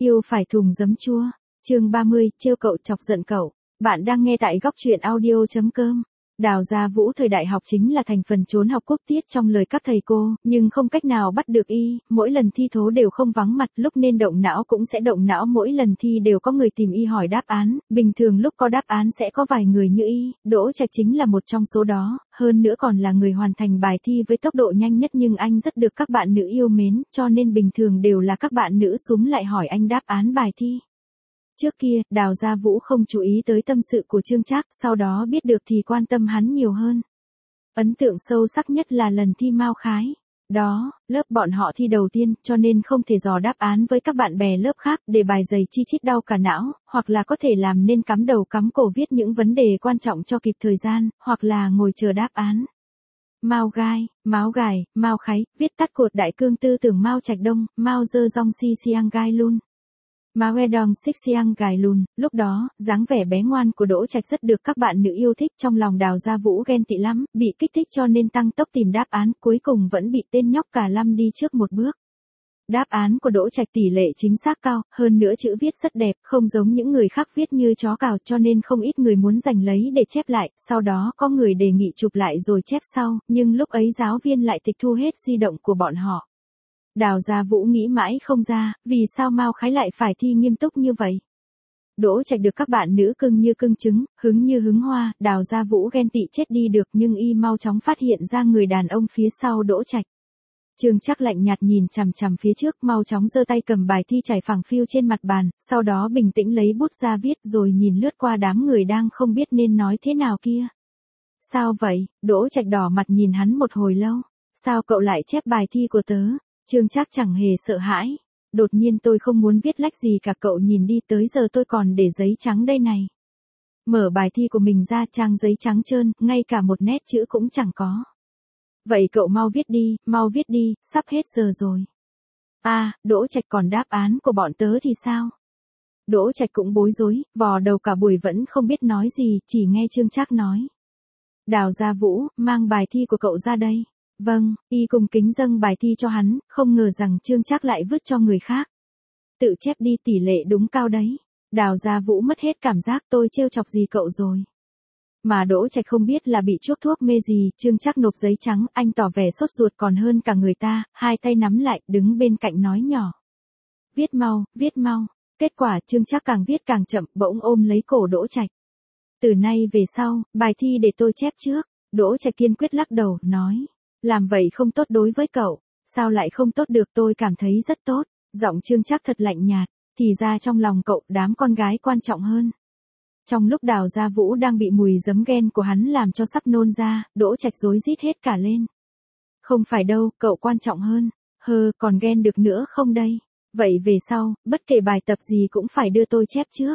Yêu phải thùng giấm chua. Chương 30, trêu cậu chọc giận cậu. Bạn đang nghe tại góc truyện audio.com. Đào Gia Vũ thời đại học chính là thành phần trốn học quốc tiết trong lời các thầy cô, nhưng không cách nào bắt được y, mỗi lần thi thố đều không vắng mặt, lúc nên động não cũng sẽ động não, mỗi lần thi đều có người tìm y hỏi đáp án, bình thường lúc có đáp án sẽ có vài người như y, Đỗ Trạch chính là một trong số đó, hơn nữa còn là người hoàn thành bài thi với tốc độ nhanh nhất, nhưng anh rất được các bạn nữ yêu mến, cho nên bình thường đều là các bạn nữ súm lại hỏi anh đáp án bài thi. Trước kia, Đào Gia Vũ không chú ý tới tâm sự của Trương Trác, sau đó biết được thì quan tâm hắn nhiều hơn. Ấn tượng sâu sắc nhất là lần thi Mao Khái. Đó, lớp bọn họ thi đầu tiên, cho nên không thể dò đáp án với các bạn bè lớp khác, để bài dày chi chít đau cả não, hoặc là có thể làm nên cắm đầu cắm cổ viết những vấn đề quan trọng cho kịp thời gian, hoặc là ngồi chờ đáp án. Mao Gai, Máo Gài, Mao Khái, viết tắt cột đại cương tư tưởng Mao Trạch Đông, Mao Dơ Dong Si Siang Gai Lun. Mao Edong Xích Siang Gài Lùn, lúc đó, dáng vẻ bé ngoan của Đỗ Trạch rất được các bạn nữ yêu thích, trong lòng Đào Gia Vũ ghen tị lắm, bị kích thích cho nên tăng tốc tìm đáp án, cuối cùng vẫn bị tên nhóc cả lăm đi trước một bước. Đáp án của Đỗ Trạch tỷ lệ chính xác cao, hơn nữa chữ viết rất đẹp, không giống những người khác viết như chó cào, cho nên không ít người muốn giành lấy để chép lại, sau đó có người đề nghị chụp lại rồi chép sau, nhưng lúc ấy giáo viên lại tịch thu hết di động của bọn họ. Đào Gia Vũ nghĩ mãi không ra, vì sao Mao Khái lại phải thi nghiêm túc như vậy. Đỗ Trạch được các bạn nữ cưng như cưng trứng, hứng như hứng hoa, Đào Gia Vũ ghen tị chết đi được, nhưng y mau chóng phát hiện ra người đàn ông phía sau Đỗ Trạch. Trương Trác lạnh nhạt nhìn chằm chằm phía trước, mau chóng giơ tay cầm bài thi chảy phẳng phiu trên mặt bàn, sau đó bình tĩnh lấy bút ra viết, rồi nhìn lướt qua đám người đang không biết nên nói thế nào kia. Sao vậy? Đỗ Trạch đỏ mặt nhìn hắn một hồi lâu. Sao cậu lại chép bài thi của tớ? Trương Trác chẳng hề sợ hãi. Đột nhiên tôi không muốn viết lách gì cả, cậu nhìn đi, tới giờ tôi còn để giấy trắng đây này. Mở bài thi của mình ra, trang giấy trắng trơn, ngay cả một nét chữ cũng chẳng có. Vậy cậu mau viết đi, sắp hết giờ rồi. Đỗ Trạch, còn đáp án của bọn tớ thì sao? Đỗ Trạch cũng bối rối, vò đầu cả buổi vẫn không biết nói gì, chỉ nghe Trương Trác nói. Đào Gia Vũ, mang bài thi của cậu ra đây. Vâng, y cùng kính dâng bài thi cho hắn, không ngờ rằng Trương Trác lại vứt cho người khác. Tự chép đi, tỷ lệ đúng cao đấy. Đào Gia Vũ mất hết cảm giác, tôi trêu chọc gì cậu rồi. Mà Đỗ Trạch không biết là bị chuốc thuốc mê gì, Trương Trác nộp giấy trắng, anh tỏ vẻ sốt ruột còn hơn cả người ta, hai tay nắm lại, đứng bên cạnh nói nhỏ. Viết mau. Kết quả Trương Trác càng viết càng chậm, bỗng ôm lấy cổ Đỗ Trạch. Từ nay về sau, bài thi để tôi chép trước. Đỗ Trạch kiên quyết lắc đầu, nói. Làm vậy không tốt đối với cậu. Sao lại không tốt được, tôi cảm thấy rất tốt. Giọng Trương Trác thật lạnh nhạt, thì ra trong lòng cậu đám con gái quan trọng hơn. Trong lúc Đào Gia Vũ đang bị mùi giấm ghen của hắn làm cho sắp nôn ra, Đỗ Trạch rối rít hết cả lên. Không phải đâu, cậu quan trọng hơn. Còn ghen được nữa không đây? Vậy về sau, bất kể bài tập gì cũng phải đưa tôi chép trước.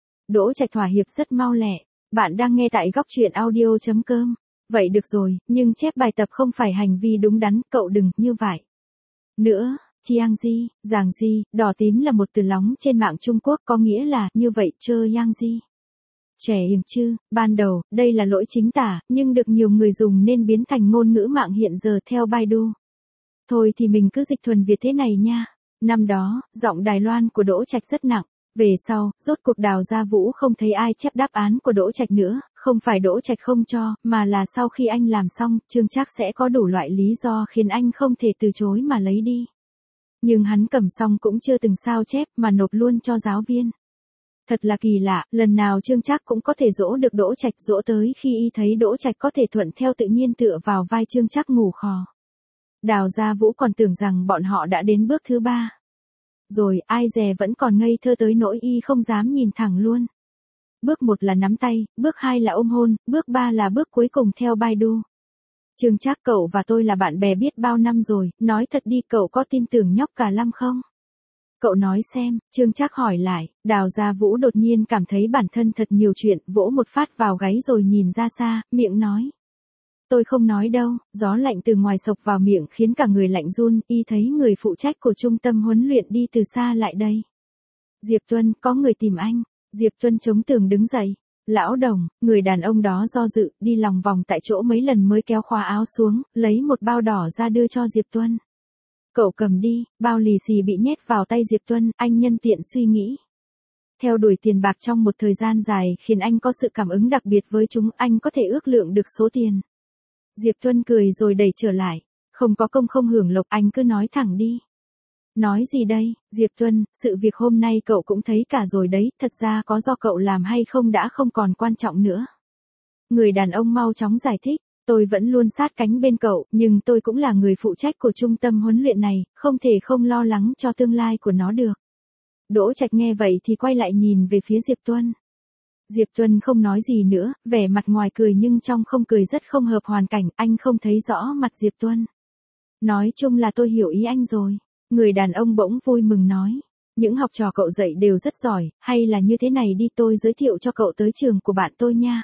Đỗ Trạch thỏa hiệp rất mau lẹ. Bạn đang nghe tại góc truyện audio.com. Vậy được rồi, nhưng chép bài tập không phải hành vi đúng đắn, cậu đừng như vậy. Nữa, Chiang Ji, Giàng Ji, đỏ tím là một từ lóng trên mạng Trung Quốc, có nghĩa là như vậy, chơ Yang Ji. Trẻ yểm chư, ban đầu, đây là lỗi chính tả, nhưng được nhiều người dùng nên biến thành ngôn ngữ mạng hiện giờ theo Baidu. Thôi thì mình cứ dịch thuần Việt thế này nha. Năm đó, giọng Đài Loan của Đỗ Trạch rất nặng. Về sau, rốt cuộc Đào Gia Vũ không thấy ai chép đáp án của Đỗ Trạch nữa, không phải Đỗ Trạch không cho, mà là sau khi anh làm xong, Trương Trác sẽ có đủ loại lý do khiến anh không thể từ chối mà lấy đi. Nhưng hắn cầm xong cũng chưa từng sao chép mà nộp luôn cho giáo viên. Thật là kỳ lạ, lần nào Trương Trác cũng có thể dỗ được Đỗ Trạch, dỗ tới khi y thấy Đỗ Trạch có thể thuận theo tự nhiên tựa vào vai Trương Trác ngủ khò. Đào Gia Vũ còn tưởng rằng bọn họ đã đến bước thứ 3. Rồi, ai dè vẫn còn ngây thơ tới nỗi y không dám nhìn thẳng luôn. Bước 1 là nắm tay, bước 2 là ôm hôn, bước 3 là bước cuối cùng theo Baidu. Trương Trác, cậu và tôi là bạn bè biết bao năm rồi, nói thật đi, cậu có tin tưởng nhóc cả lăm không? Cậu nói xem, Trương Trác hỏi lại. Đào Gia Vũ đột nhiên cảm thấy bản thân thật nhiều chuyện, vỗ một phát vào gáy rồi nhìn ra xa, miệng nói. Tôi không nói đâu, gió lạnh từ ngoài sộc vào miệng khiến cả người lạnh run, y thấy người phụ trách của trung tâm huấn luyện đi từ xa lại đây. Diệp Tuân, có người tìm anh. Diệp Tuân chống tường đứng dậy. Lão Đồng, người đàn ông đó do dự, đi lòng vòng tại chỗ mấy lần mới kéo khóa áo xuống, lấy một bao đỏ ra đưa cho Diệp Tuân. Cậu cầm đi, bao lì xì bị nhét vào tay Diệp Tuân, anh nhân tiện suy nghĩ. Theo đuổi tiền bạc trong một thời gian dài khiến anh có sự cảm ứng đặc biệt với chúng, anh có thể ước lượng được số tiền. Diệp Tuân cười rồi đẩy trở lại. Không có công không hưởng lộc, anh cứ nói thẳng đi. Nói gì đây, Diệp Tuân, sự việc hôm nay cậu cũng thấy cả rồi đấy, thật ra có do cậu làm hay không đã không còn quan trọng nữa. Người đàn ông mau chóng giải thích, tôi vẫn luôn sát cánh bên cậu, nhưng tôi cũng là người phụ trách của trung tâm huấn luyện này, không thể không lo lắng cho tương lai của nó được. Đỗ Trạch nghe vậy thì quay lại nhìn về phía Diệp Tuân. Diệp Tuân không nói gì nữa, vẻ mặt ngoài cười nhưng trong không cười rất không hợp hoàn cảnh, anh không thấy rõ mặt Diệp Tuân. Nói chung là tôi hiểu ý anh rồi. Người đàn ông bỗng vui mừng nói. Những học trò cậu dạy đều rất giỏi, hay là như thế này đi, tôi giới thiệu cho cậu tới trường của bạn tôi nha.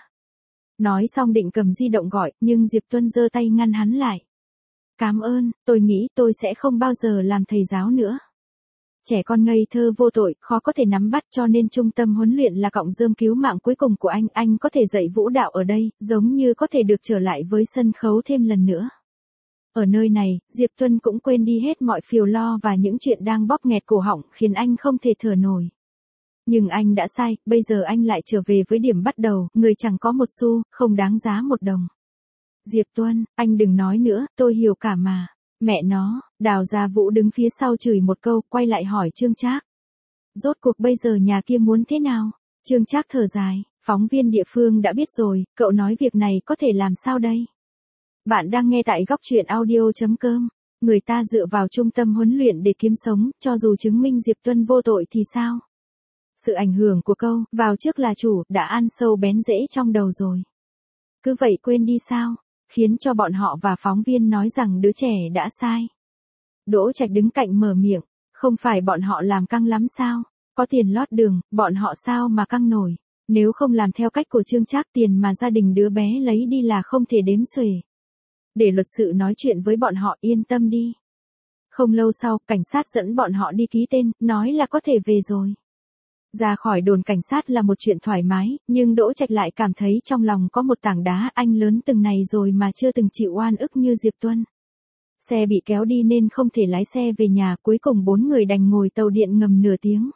Nói xong định cầm di động gọi, nhưng Diệp Tuân giơ tay ngăn hắn lại. Cảm ơn, tôi nghĩ tôi sẽ không bao giờ làm thầy giáo nữa. Trẻ con ngây thơ vô tội, khó có thể nắm bắt, cho nên trung tâm huấn luyện là cọng rơm cứu mạng cuối cùng của anh có thể dạy vũ đạo ở đây, giống như có thể được trở lại với sân khấu thêm lần nữa. Ở nơi này, Diệp Tuân cũng quên đi hết mọi phiền lo và những chuyện đang bóp nghẹt cổ họng khiến anh không thể thở nổi. Nhưng anh đã sai, bây giờ anh lại trở về với điểm bắt đầu, người chẳng có một xu, không đáng giá một đồng. Diệp Tuân, anh đừng nói nữa, tôi hiểu cả mà. Mẹ nó, Đào Gia Vũ đứng phía sau chửi một câu, quay lại hỏi Trương Trác. Rốt cuộc bây giờ nhà kia muốn thế nào? Trương Trác thở dài, phóng viên địa phương đã biết rồi, cậu nói việc này có thể làm sao đây? Bạn đang nghe tại góc truyện audio.com. Người ta dựa vào trung tâm huấn luyện để kiếm sống, cho dù chứng minh Diệp Tuân vô tội thì sao? Sự ảnh hưởng của câu, vào trước là chủ, đã ăn sâu bén rễ trong đầu rồi. Cứ vậy quên đi sao? Khiến cho bọn họ và phóng viên nói rằng đứa trẻ đã sai. Đỗ Trạch đứng cạnh mở miệng, không phải bọn họ làm căng lắm sao? Có tiền lót đường, bọn họ sao mà căng nổi? Nếu không làm theo cách của Trương Trác, tiền mà gia đình đứa bé lấy đi là không thể đếm xuể. Để luật sự nói chuyện với bọn họ, yên tâm đi. Không lâu sau, cảnh sát dẫn bọn họ đi ký tên, nói là có thể về rồi. Ra khỏi đồn cảnh sát là một chuyện thoải mái, nhưng Đỗ Trạch lại cảm thấy trong lòng có một tảng đá, anh lớn từng này rồi mà chưa từng chịu oan ức như Diệp Tuân. Xe bị kéo đi nên không thể lái xe về nhà, cuối cùng 4 người đành ngồi tàu điện ngầm nửa tiếng.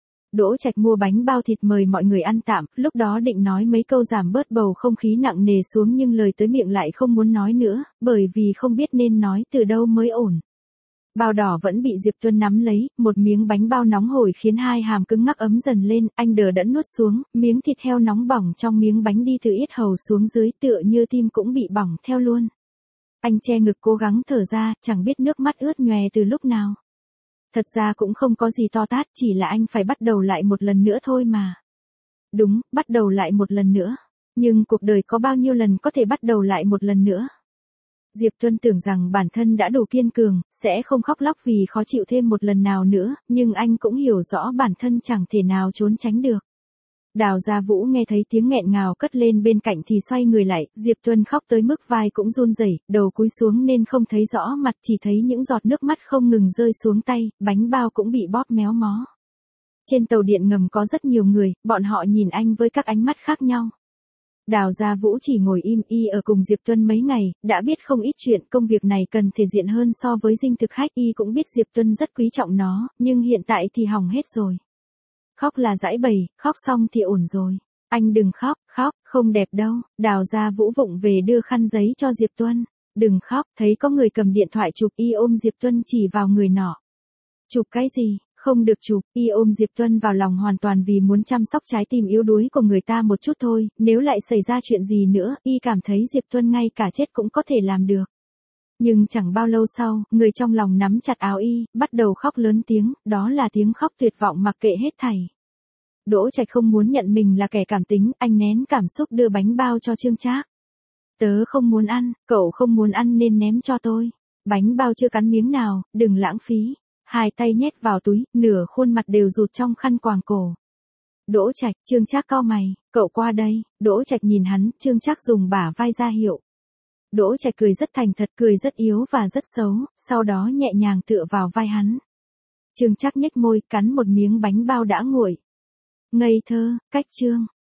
Đỗ Trạch mua bánh bao thịt mời mọi người ăn tạm, lúc đó định nói mấy câu giảm bớt bầu không khí nặng nề xuống nhưng lời tới miệng lại không muốn nói nữa, bởi vì không biết nên nói từ đâu mới ổn. Bao đỏ vẫn bị Diệp Tuân nắm lấy, một miếng bánh bao nóng hổi khiến hai hàm cứng ngắc ấm dần lên, anh đờ đẫn nuốt xuống, miếng thịt heo nóng bỏng trong miếng bánh đi từ yết hầu xuống dưới, tựa như tim cũng bị bỏng theo luôn. Anh che ngực cố gắng thở ra, chẳng biết nước mắt ướt nhòe từ lúc nào. Thật ra cũng không có gì to tát, chỉ là anh phải bắt đầu lại một lần nữa thôi mà. Đúng, bắt đầu lại một lần nữa. Nhưng cuộc đời có bao nhiêu lần có thể bắt đầu lại một lần nữa? Diệp Tuân tưởng rằng bản thân đã đủ kiên cường, sẽ không khóc lóc vì khó chịu thêm một lần nào nữa, nhưng anh cũng hiểu rõ bản thân chẳng thể nào trốn tránh được. Đào Gia Vũ nghe thấy tiếng nghẹn ngào cất lên bên cạnh thì xoay người lại, Diệp Tuân khóc tới mức vai cũng run rẩy, đầu cúi xuống nên không thấy rõ mặt, chỉ thấy những giọt nước mắt không ngừng rơi xuống tay, bánh bao cũng bị bóp méo mó. Trên tàu điện ngầm có rất nhiều người, bọn họ nhìn anh với các ánh mắt khác nhau. Đào Gia Vũ chỉ ngồi im ở cùng Diệp Tuân mấy ngày, đã biết không ít chuyện, công việc này cần thể diện hơn so với dinh thực khách, cũng biết Diệp Tuân rất quý trọng nó, nhưng hiện tại thì hỏng hết rồi. Khóc là giãi bày, khóc xong thì ổn rồi. Anh đừng khóc, khóc, không đẹp đâu. Đào Gia Vũ vụng về đưa khăn giấy cho Diệp Tuân. Đừng khóc, thấy có người cầm điện thoại chụp, ôm Diệp Tuân chỉ vào người nọ. Chụp cái gì? Không được chụp, ôm Diệp Tuân vào lòng hoàn toàn vì muốn chăm sóc trái tim yếu đuối của người ta một chút thôi, nếu lại xảy ra chuyện gì nữa, cảm thấy Diệp Tuân ngay cả chết cũng có thể làm được. Nhưng chẳng bao lâu sau, người trong lòng nắm chặt áo bắt đầu khóc lớn tiếng, đó là tiếng khóc tuyệt vọng mặc kệ hết thảy. Đỗ Trạch không muốn nhận mình là kẻ cảm tính, anh nén cảm xúc đưa bánh bao cho Trương Trác. Tớ không muốn ăn, cậu không muốn ăn nên ném cho tôi. Bánh bao chưa cắn miếng nào, đừng lãng phí. Hai tay nhét vào túi, nửa khuôn mặt đều rụt trong khăn quàng cổ. Đỗ Trạch, Trương Trác cau mày, cậu qua đây. Đỗ Trạch nhìn hắn, Trương Trác dùng bả vai ra hiệu. Đỗ Trạch cười rất thành thật, cười rất yếu và rất xấu, sau đó nhẹ nhàng tựa vào vai hắn. Trương Trác nhếch môi, cắn một miếng bánh bao đã nguội. Ngây thơ, cách Trương.